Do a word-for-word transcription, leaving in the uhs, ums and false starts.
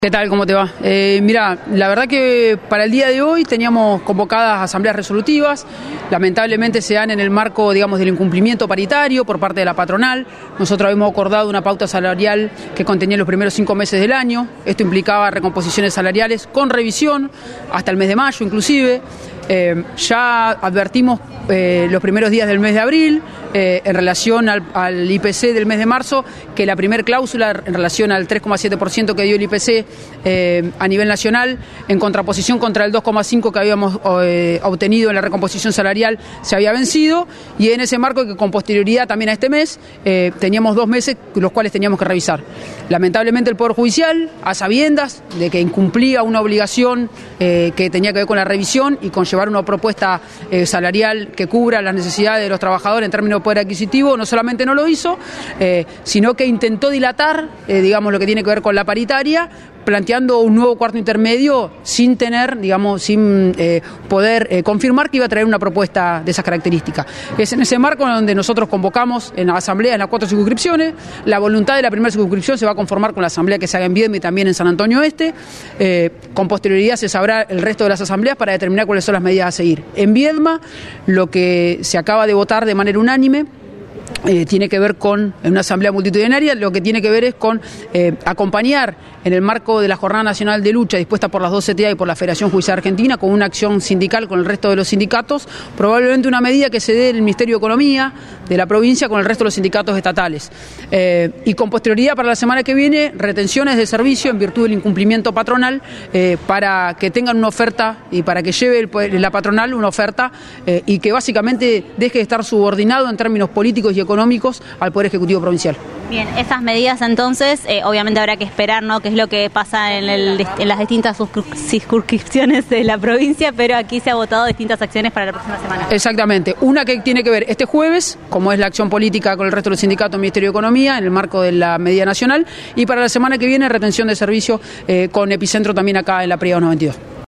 ¿Qué tal? ¿Cómo te va? Eh, mira, la verdad que para el día de hoy teníamos convocadas asambleas resolutivas, lamentablemente se dan en el marco, digamos, del incumplimiento paritario por parte de la patronal. Nosotros habíamos acordado una pauta salarial que contenía los primeros cinco meses del año, esto implicaba recomposiciones salariales con revisión hasta el mes de mayo inclusive. Eh, ya advertimos eh, los primeros días del mes de abril eh, en relación al, al I P C del mes de marzo que la primer cláusula en relación al tres coma siete por ciento que dio el I P C eh, a nivel nacional en contraposición contra el dos coma cinco por ciento que habíamos eh, obtenido en la recomposición salarial se había vencido, y en ese marco que con posterioridad también a este mes eh, teníamos dos meses los cuales teníamos que revisar. Lamentablemente el Poder Judicial, a sabiendas de que incumplía una obligación eh, que tenía que ver con la revisión y con llevar una propuesta eh, salarial que cubra las necesidades de los trabajadores en términos de poder adquisitivo, no solamente no lo hizo, eh, sino que intentó dilatar, eh, digamos, lo que tiene que ver con la paritaria, planteando un nuevo cuarto intermedio sin tener, digamos, sin eh, poder eh, confirmar que iba a traer una propuesta de esas características. Es en ese marco donde nosotros convocamos en la asamblea, en las cuatro circunscripciones. La voluntad de la primera circunscripción se va a conformar con la asamblea que se haga en Viedma y también en San Antonio Este. Eh, con posterioridad se sabrá el resto de las asambleas para determinar cuáles son las medidas a seguir. En Viedma, lo que se acaba de votar de manera unánime Eh, tiene que ver con, en una asamblea multitudinaria, lo que tiene que ver es con eh, acompañar en el marco de la Jornada Nacional de Lucha dispuesta por las dos C T A y por la Federación Judicial Argentina, con una acción sindical con el resto de los sindicatos, probablemente una medida que se dé en el Ministerio de Economía de la provincia con el resto de los sindicatos estatales. Eh, y con posterioridad para la semana que viene, retenciones de servicio en virtud del incumplimiento patronal eh, para que tengan una oferta y para que lleve el, la patronal una oferta eh, y que básicamente deje de estar subordinado en términos políticos y económicos al Poder Ejecutivo Provincial. Bien, esas medidas entonces, eh, obviamente habrá que esperar, ¿no?, qué es lo que pasa en, el, en las distintas circunscripciones de la provincia, pero aquí se ha votado distintas acciones para la próxima semana. Exactamente, una que tiene que ver este jueves, como es la acción política con el resto de los sindicatos del Ministerio de Economía, en el marco de la medida nacional, y para la semana que viene retención de servicio eh, con epicentro también acá en la Prida noventa y dos.